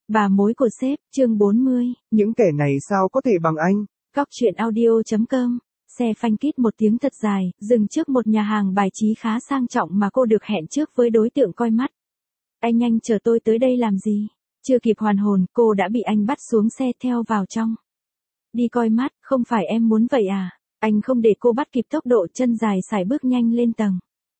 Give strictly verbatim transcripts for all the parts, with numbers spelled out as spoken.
Bà mối của sếp, chương bốn mươi. Những kẻ này sao có thể bằng anh? Góc truyện audio.com. Xe phanh kít một tiếng thật dài, dừng trước một nhà hàng bài trí khá sang trọng mà cô được hẹn trước với đối tượng coi mắt. Anh nhanh chờ tôi tới đây làm gì? Chưa kịp hoàn hồn, cô đã bị anh bắt xuống xe theo vào trong. Đi coi mắt, không phải em muốn vậy à? Anh không để cô bắt kịp tốc độ, chân dài sải bước nhanh lên tầng.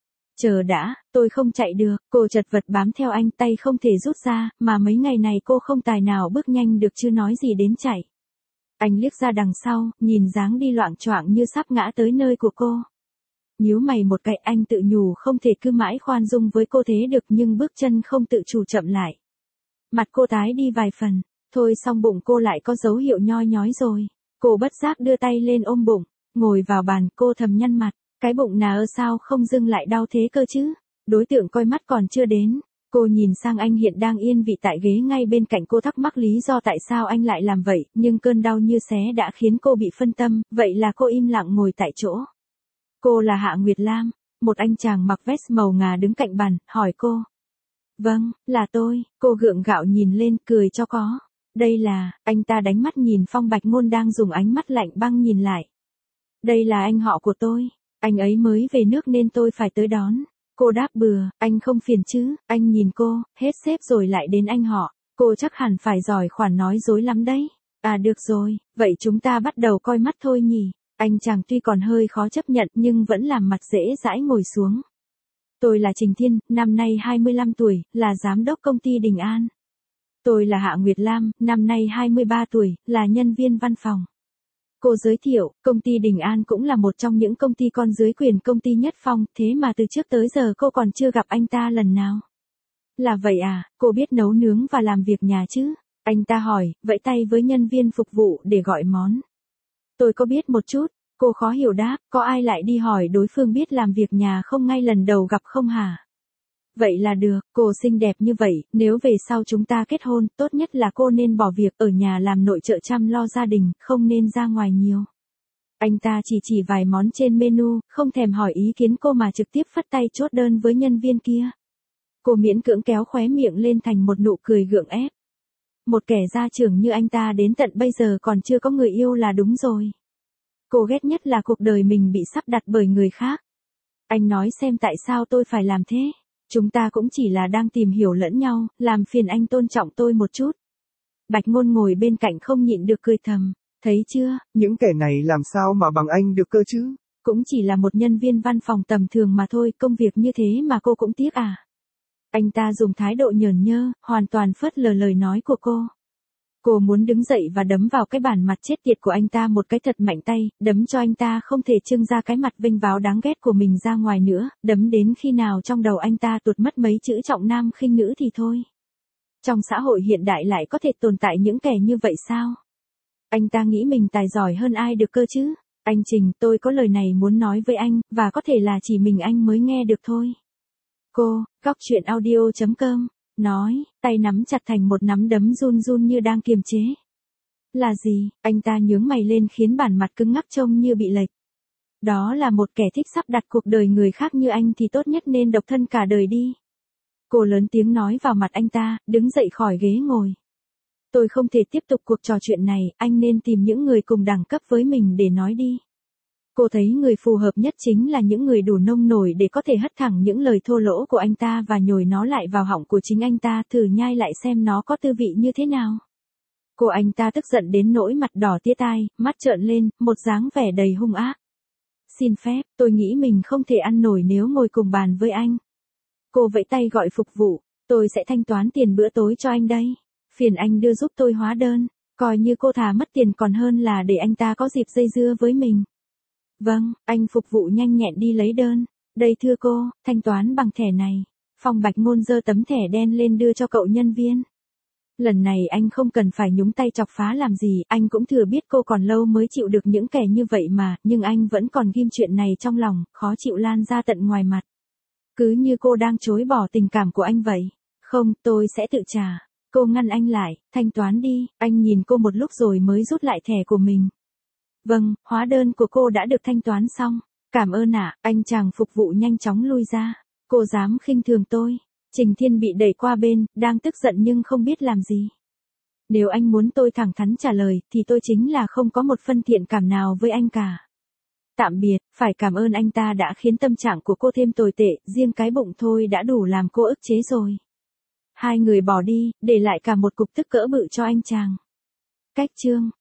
Chờ đã, tôi không chạy được, cô chật vật bám theo anh, tay không thể rút ra, mà mấy ngày này cô không tài nào bước nhanh được chứ nói gì đến chạy. Anh liếc ra đằng sau, nhìn dáng đi loạng choạng như sắp ngã tới nơi của cô. Nhíu mày một cái, anh tự nhủ không thể cứ mãi khoan dung với cô thế được, nhưng bước chân không tự chủ chậm lại. Mặt cô tái đi vài phần, thôi xong bụng cô lại có dấu hiệu nhoi nhói rồi. Cô bất giác đưa tay lên ôm bụng, ngồi vào bàn, cô thầm nhăn mặt. Cái bụng nà ơ sao không dưng lại đau thế cơ chứ? Đối tượng coi mắt còn chưa đến. Cô nhìn sang anh hiện đang yên vị tại ghế ngay bên cạnh cô, thắc mắc lý do tại sao anh lại làm vậy, nhưng cơn đau như xé đã khiến cô bị phân tâm, vậy là cô im lặng ngồi tại chỗ. Cô là Hạ Nguyệt Lam, một anh chàng mặc vest màu ngà đứng cạnh bàn, hỏi cô. Vâng, là tôi, cô gượng gạo nhìn lên, cười cho có. Đây là, anh ta đánh mắt nhìn Phong Bạch Ngôn đang dùng ánh mắt lạnh băng nhìn lại. Đây là anh họ của tôi. Anh ấy mới về nước nên tôi phải tới đón. Cô đáp bừa, anh không phiền chứ? Anh nhìn cô, hết sếp rồi lại đến anh họ. Cô chắc hẳn phải giỏi khoản nói dối lắm đấy. À được rồi, vậy chúng ta bắt đầu coi mắt thôi nhỉ? Anh chàng tuy còn hơi khó chấp nhận nhưng vẫn làm mặt dễ dãi ngồi xuống. Tôi là Trình Thiên, năm nay hai mươi lăm tuổi, là giám đốc công ty Đình An. Tôi là Hạ Nguyệt Lam, năm nay hai mươi ba tuổi, là nhân viên văn phòng. Cô giới thiệu, công ty Đình An cũng là một trong những công ty con dưới quyền công ty Nhất Phong, thế mà từ trước tới giờ cô còn chưa gặp anh ta lần nào. Là vậy à, cô biết nấu nướng và làm việc nhà chứ? Anh ta hỏi, vẫy tay với nhân viên phục vụ để gọi món. Tôi có biết một chút, cô khó hiểu đáp, có ai lại đi hỏi đối phương biết làm việc nhà không ngay lần đầu gặp không hả? Vậy là được, cô xinh đẹp như vậy, nếu về sau chúng ta kết hôn, tốt nhất là cô nên bỏ việc ở nhà làm nội trợ chăm lo gia đình, không nên ra ngoài nhiều. Anh ta chỉ chỉ vài món trên menu, không thèm hỏi ý kiến cô mà trực tiếp phất tay chốt đơn với nhân viên kia. Cô miễn cưỡng kéo khóe miệng lên thành một nụ cười gượng ép. Một kẻ gia trưởng như anh ta đến tận bây giờ còn chưa có người yêu là đúng rồi. Cô ghét nhất là cuộc đời mình bị sắp đặt bởi người khác. Anh nói xem tại sao tôi phải làm thế? Chúng ta cũng chỉ là đang tìm hiểu lẫn nhau, làm phiền anh tôn trọng tôi một chút. Bạch Ngôn ngồi bên cạnh không nhịn được cười thầm, thấy chưa? Những kẻ này làm sao mà bằng anh được cơ chứ? Cũng chỉ là một nhân viên văn phòng tầm thường mà thôi, công việc như thế mà cô cũng tiếc à? Anh ta dùng thái độ nhởn nhơ, hoàn toàn phớt lờ lời nói của cô. Cô muốn đứng dậy và đấm vào cái bản mặt chết tiệt của anh ta một cái thật mạnh tay, đấm cho anh ta không thể trưng ra cái mặt vênh váo đáng ghét của mình ra ngoài nữa, đấm đến khi nào trong đầu anh ta tuột mất mấy chữ trọng nam khinh nữ thì thôi. Trong xã hội hiện đại lại có thể tồn tại những kẻ như vậy sao? Anh ta nghĩ mình tài giỏi hơn ai được cơ chứ? Anh Trình, tôi có lời này muốn nói với anh, và có thể là chỉ mình anh mới nghe được thôi. Cô, góc truyện audio.com. Nói, tay nắm chặt thành một nắm đấm run run như đang kiềm chế. Là gì? Anh ta nhướng mày lên khiến bản mặt cứng ngắc trông như bị lệch. Đó là một kẻ thích sắp đặt cuộc đời người khác như anh thì tốt nhất nên độc thân cả đời đi. Cô lớn tiếng nói vào mặt anh ta, đứng dậy khỏi ghế ngồi. Tôi không thể tiếp tục cuộc trò chuyện này, anh nên tìm những người cùng đẳng cấp với mình để nói đi. Cô thấy người phù hợp nhất chính là những người đủ nông nổi để có thể hất thẳng những lời thô lỗ của anh ta và nhồi nó lại vào họng của chính anh ta, thử nhai lại xem nó có tư vị như thế nào. Cô anh ta tức giận đến nỗi mặt đỏ tía tai, mắt trợn lên, một dáng vẻ đầy hung ác. Xin phép, tôi nghĩ mình không thể ăn nổi nếu ngồi cùng bàn với anh. Cô vẫy tay gọi phục vụ, tôi sẽ thanh toán tiền bữa tối cho anh đây. Phiền anh đưa giúp tôi hóa đơn, coi như cô thà mất tiền còn hơn là để anh ta có dịp dây dưa với mình. Vâng, anh phục vụ nhanh nhẹn đi lấy đơn. Đây thưa cô, thanh toán bằng thẻ này. Phong Bạch Ngôn giơ tấm thẻ đen lên đưa cho cậu nhân viên. Lần này anh không cần phải nhúng tay chọc phá làm gì, anh cũng thừa biết cô còn lâu mới chịu được những kẻ như vậy mà, nhưng anh vẫn còn ghim chuyện này trong lòng, khó chịu lan ra tận ngoài mặt. Cứ như cô đang chối bỏ tình cảm của anh vậy. Không, tôi sẽ tự trả. Cô ngăn anh lại, thanh toán đi, anh nhìn cô một lúc rồi mới rút lại thẻ của mình. Vâng, hóa đơn của cô đã được thanh toán xong. Cảm ơn ạ, anh chàng phục vụ nhanh chóng lui ra. Cô dám khinh thường tôi. Trình Thiên bị đẩy qua bên, đang tức giận nhưng không biết làm gì. Nếu anh muốn tôi thẳng thắn trả lời, thì tôi chính là không có một phân thiện cảm nào với anh cả. Tạm biệt, phải cảm ơn anh ta đã khiến tâm trạng của cô thêm tồi tệ, riêng cái bụng thôi đã đủ làm cô ức chế rồi. Hai người bỏ đi, để lại cả một cục tức cỡ bự cho anh chàng. Cách chương